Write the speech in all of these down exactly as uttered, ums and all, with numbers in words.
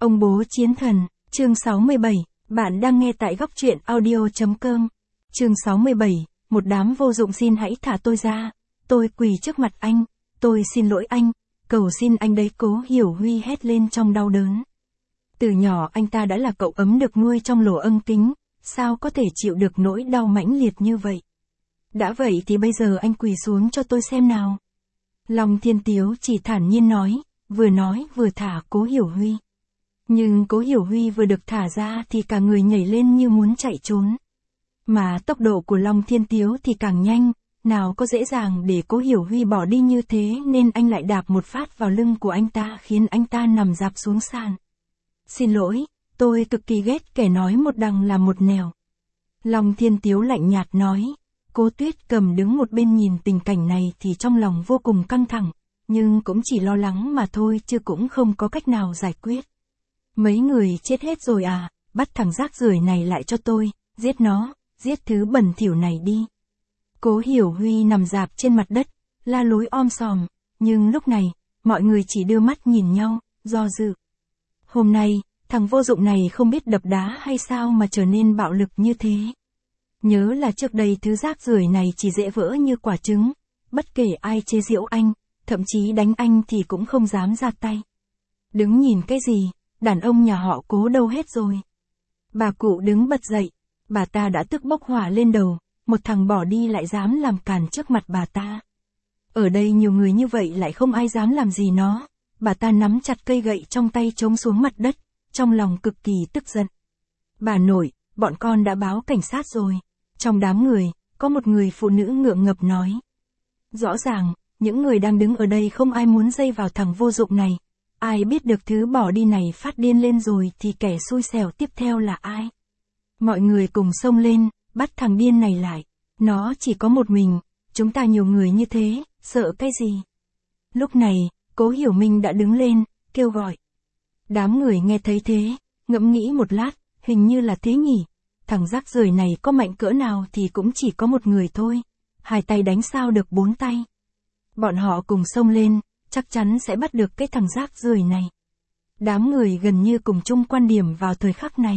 Ông bố chiến thần, chương sáu mươi bảy, bạn đang nghe tại góc truyện audio.com. Chương sáu mươi bảy, một đám vô dụng xin hãy thả tôi ra, tôi quỳ trước mặt anh, tôi xin lỗi anh, cầu xin anh đấy. Cố Hiểu Huy hét lên trong đau đớn. Từ nhỏ anh ta đã là cậu ấm được nuôi trong lỗ ân kính, sao có thể chịu được nỗi đau mãnh liệt như vậy. Đã vậy thì bây giờ anh quỳ xuống cho tôi xem nào. Long Thiên Tiếu chỉ thản nhiên nói, vừa nói vừa thả Cố Hiểu Huy. Nhưng Cố Hiểu Huy vừa được thả ra thì cả người nhảy lên như muốn chạy trốn. Mà tốc độ của Long Thiên Tiếu thì càng nhanh, nào có dễ dàng để Cố Hiểu Huy bỏ đi như thế, nên anh lại đạp một phát vào lưng của anh ta khiến anh ta nằm rạp xuống sàn. Xin lỗi, tôi cực kỳ ghét kẻ nói một đằng là một nẻo. Long Thiên Tiếu lạnh nhạt nói. Cố Tuyết Cầm đứng một bên nhìn tình cảnh này thì trong lòng vô cùng căng thẳng, nhưng cũng chỉ lo lắng mà thôi chứ cũng không có cách nào giải quyết. Mấy người chết hết rồi à, bắt thằng rác rưởi này lại cho tôi, giết nó, giết thứ bẩn thỉu này đi. Cố Hiểu Huy nằm rạp trên mặt đất, la lối om sòm, nhưng lúc này, mọi người chỉ đưa mắt nhìn nhau, do dự. Hôm nay, thằng vô dụng này không biết đập đá hay sao mà trở nên bạo lực như thế. Nhớ là trước đây thứ rác rưởi này chỉ dễ vỡ như quả trứng, bất kể ai chế giễu anh, thậm chí đánh anh thì cũng không dám ra tay. Đứng nhìn cái gì, đàn ông nhà họ Cố đâu hết rồi. Bà cụ đứng bật dậy, bà ta đã tức bốc hỏa lên đầu, một thằng bỏ đi lại dám làm càn trước mặt bà ta. Ở đây nhiều người như vậy lại không ai dám làm gì nó, bà ta nắm chặt cây gậy trong tay chống xuống mặt đất, trong lòng cực kỳ tức giận. Bà nội, bọn con đã báo cảnh sát rồi. Trong đám người, có một người phụ nữ ngượng ngập nói. Rõ ràng, những người đang đứng ở đây không ai muốn dây vào thằng vô dụng này. Ai biết được thứ bỏ đi này phát điên lên rồi thì kẻ xui xẻo tiếp theo là ai? Mọi người cùng xông lên, bắt thằng điên này lại. Nó chỉ có một mình, chúng ta nhiều người như thế, sợ cái gì? Lúc này, Cố Hiểu Minh đã đứng lên, kêu gọi. Đám người nghe thấy thế, ngẫm nghĩ một lát, hình như là thế nhỉ. Thằng rác rưởi này có mạnh cỡ nào thì cũng chỉ có một người thôi. Hai tay đánh sao được bốn tay. Bọn họ cùng xông lên, chắc chắn sẽ bắt được cái thằng rác rưởi này. Đám người gần như cùng chung quan điểm vào thời khắc này.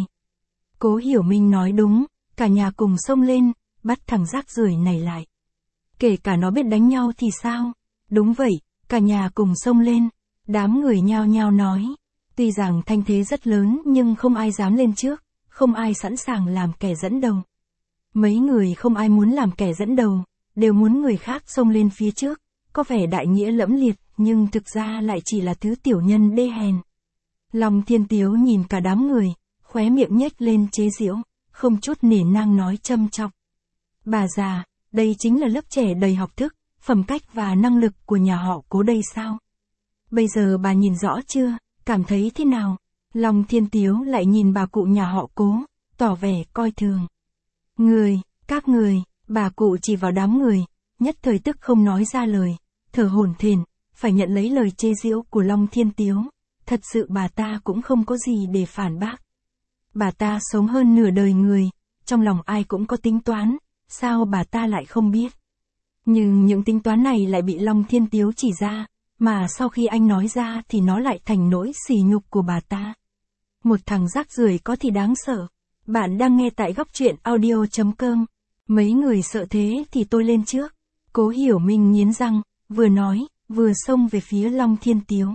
Cố Hiểu Minh nói đúng, cả nhà cùng xông lên, bắt thằng rác rưởi này lại. Kể cả nó biết đánh nhau thì sao? Đúng vậy, cả nhà cùng xông lên. Đám người nhao nhao nói. Tuy rằng thanh thế rất lớn nhưng không ai dám lên trước. Không ai sẵn sàng làm kẻ dẫn đầu. Mấy người không ai muốn làm kẻ dẫn đầu, đều muốn người khác xông lên phía trước, có vẻ đại nghĩa lẫm liệt, nhưng thực ra lại chỉ là thứ tiểu nhân đê hèn. Long Thiên Tiếu nhìn cả đám người, khóe miệng nhếch lên chế giễu, không chút nể nang nói châm chọc. Bà già, đây chính là lớp trẻ đầy học thức, phẩm cách và năng lực của nhà họ Cố đây sao? Bây giờ bà nhìn rõ chưa, cảm thấy thế nào? Long Thiên Tiếu lại nhìn bà cụ nhà họ Cố, tỏ vẻ coi thường. Người, các người, bà cụ chỉ vào đám người, nhất thời tức không nói ra lời, thở hổn hển, phải nhận lấy lời chê giễu của Long Thiên Tiếu. Thật sự bà ta cũng không có gì để phản bác. Bà ta sống hơn nửa đời người, trong lòng ai cũng có tính toán, sao bà ta lại không biết. Nhưng những tính toán này lại bị Long Thiên Tiếu chỉ ra, mà sau khi anh nói ra thì nó lại thành nỗi sỉ nhục của bà ta. Một thằng rác rưởi có thì đáng sợ. Bạn đang nghe tại góc truyện audio.com. Mấy người sợ thế thì tôi lên trước. Cố Hiểu Minh nghiến răng, vừa nói, vừa xông về phía Long Thiên Tiếu.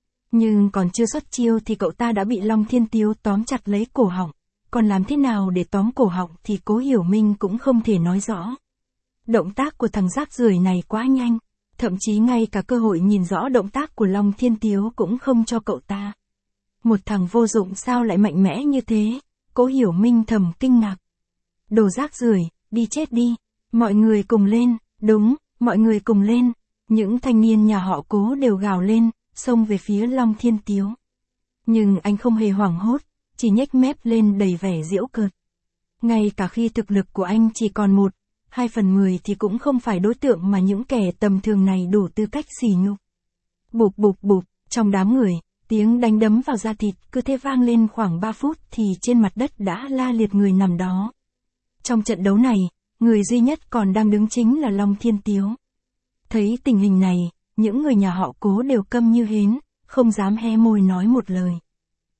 Nhưng còn chưa xuất chiêu thì cậu ta đã bị Long Thiên Tiếu tóm chặt lấy cổ họng. Còn làm thế nào để tóm cổ họng thì Cố Hiểu Minh cũng không thể nói rõ. Động tác của thằng rác rưởi này quá nhanh. Thậm chí ngay cả cơ hội nhìn rõ động tác của Long Thiên Tiếu cũng không cho cậu ta. Một thằng vô dụng sao lại mạnh mẽ như thế? Cố Hiểu Minh thầm kinh ngạc. Đồ rác rưởi, đi chết đi. Mọi người cùng lên, đúng, mọi người cùng lên. Những thanh niên nhà họ Cố đều gào lên, xông về phía Long Thiên Tiếu. Nhưng anh không hề hoảng hốt, chỉ nhếch mép lên đầy vẻ giễu cợt. Ngay cả khi thực lực của anh chỉ còn một, hai phần mười thì cũng không phải đối tượng mà những kẻ tầm thường này đủ tư cách sỉ nhục. Bụp bụp bụp, trong đám người. Tiếng đánh đấm vào da thịt cứ thế vang lên khoảng ba phút thì trên mặt đất đã la liệt người nằm đó. Trong trận đấu này, người duy nhất còn đang đứng chính là Long Thiên Tiếu. Thấy tình hình này, những người nhà họ Cố đều câm như hến, không dám hé môi nói một lời.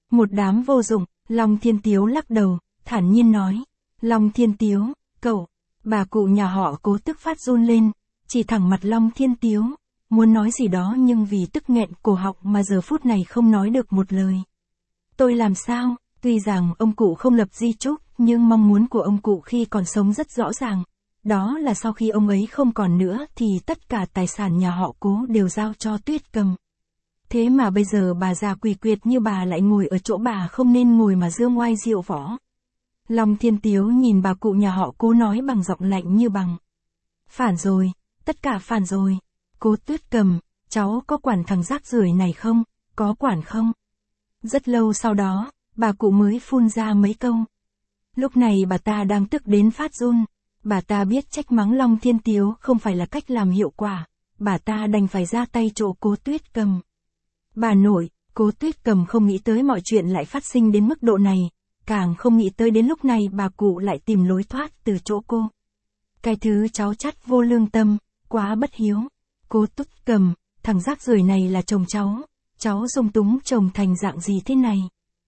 Một đám vô dụng, Long Thiên Tiếu lắc đầu, thản nhiên nói. Long Thiên Tiếu, cậu, bà cụ nhà họ Cố tức phát run lên, chỉ thẳng mặt Long Thiên Tiếu, muốn nói gì đó nhưng vì tức nghẹn cổ họng mà giờ phút này không nói được một lời. Tôi làm sao? Tuy rằng ông cụ không lập di chúc, nhưng mong muốn của ông cụ khi còn sống rất rõ ràng. Đó là sau khi ông ấy không còn nữa thì tất cả tài sản nhà họ Cố đều giao cho Tuyết Cầm. Thế mà bây giờ bà già quỷ quyệt như bà lại ngồi ở chỗ bà không nên ngồi mà dương oai diệu võ. Long Thiên Tiếu nhìn bà cụ nhà họ Cố nói bằng giọng lạnh như bằng. Phản rồi, tất cả phản rồi. Cố Tuyết Cầm, cháu có quản thằng rác rưởi này không? Có quản không? Rất lâu sau đó, bà cụ mới phun ra mấy câu. Lúc này bà ta đang tức đến phát run. Bà ta biết trách mắng Long Thiên Tiếu không phải là cách làm hiệu quả. Bà ta đành phải ra tay chỗ Cố Tuyết Cầm. Bà nội, Cố Tuyết Cầm không nghĩ tới mọi chuyện lại phát sinh đến mức độ này. Càng không nghĩ tới đến lúc này bà cụ lại tìm lối thoát từ chỗ cô. Cái thứ cháu chắt vô lương tâm, quá bất hiếu. Cố Tuyết Cầm, thằng rác rưởi này là chồng cháu. Cháu dung túng chồng thành dạng gì thế này?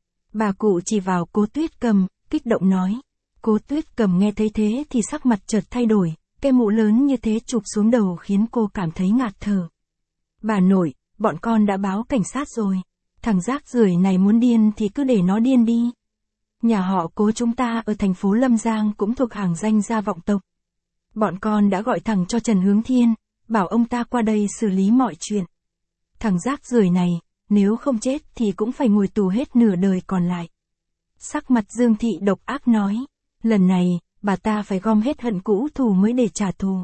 Bà cụ chỉ vào Cố Tuyết Cầm, kích động nói. Cố Tuyết Cầm nghe thấy thế thì sắc mặt chợt thay đổi, cái mũ lớn như thế chụp xuống đầu khiến cô cảm thấy ngạt thở. Bà nội, bọn con đã báo cảnh sát rồi. Thằng rác rưởi này muốn điên thì cứ để nó điên đi. Nhà họ Cố chúng ta ở thành phố Lâm Giang cũng thuộc hàng danh gia vọng tộc. Bọn con đã gọi thằng cho Trần Hướng Thiên, bảo ông ta qua đây xử lý mọi chuyện. Thằng rác rưởi này, nếu không chết thì cũng phải ngồi tù hết nửa đời còn lại. Sắc mặt Dương Thị độc ác nói, lần này, bà ta phải gom hết hận cũ thù mới để trả thù.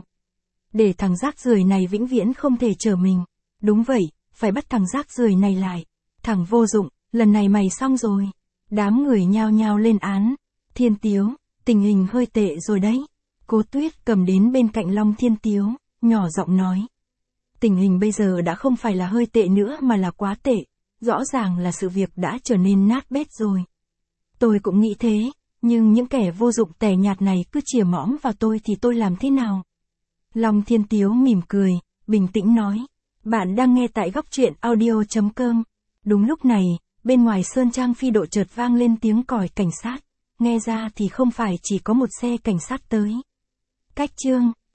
Để thằng rác rưởi này vĩnh viễn không thể trở mình. Đúng vậy, phải bắt thằng rác rưởi này lại. Thằng vô dụng, lần này mày xong rồi. Đám người nhao nhao lên án. Thiên Tiếu, tình hình hơi tệ rồi đấy. Cố Tuyết Cầm đến bên cạnh Long Thiên Tiếu, nhỏ giọng nói. Tình hình bây giờ đã không phải là hơi tệ nữa mà là quá tệ. Rõ ràng là sự việc đã trở nên nát bét rồi. Tôi cũng nghĩ thế, nhưng những kẻ vô dụng tẻ nhạt này cứ chìa mõm vào tôi thì tôi làm thế nào? Long Thiên Tiếu mỉm cười, bình tĩnh nói. Bạn đang nghe tại góc truyện audio chấm com. Đúng lúc này, bên ngoài Sơn Trang Phi Độ chợt vang lên tiếng còi cảnh sát. Nghe ra thì không phải chỉ có một xe cảnh sát tới. Cách chương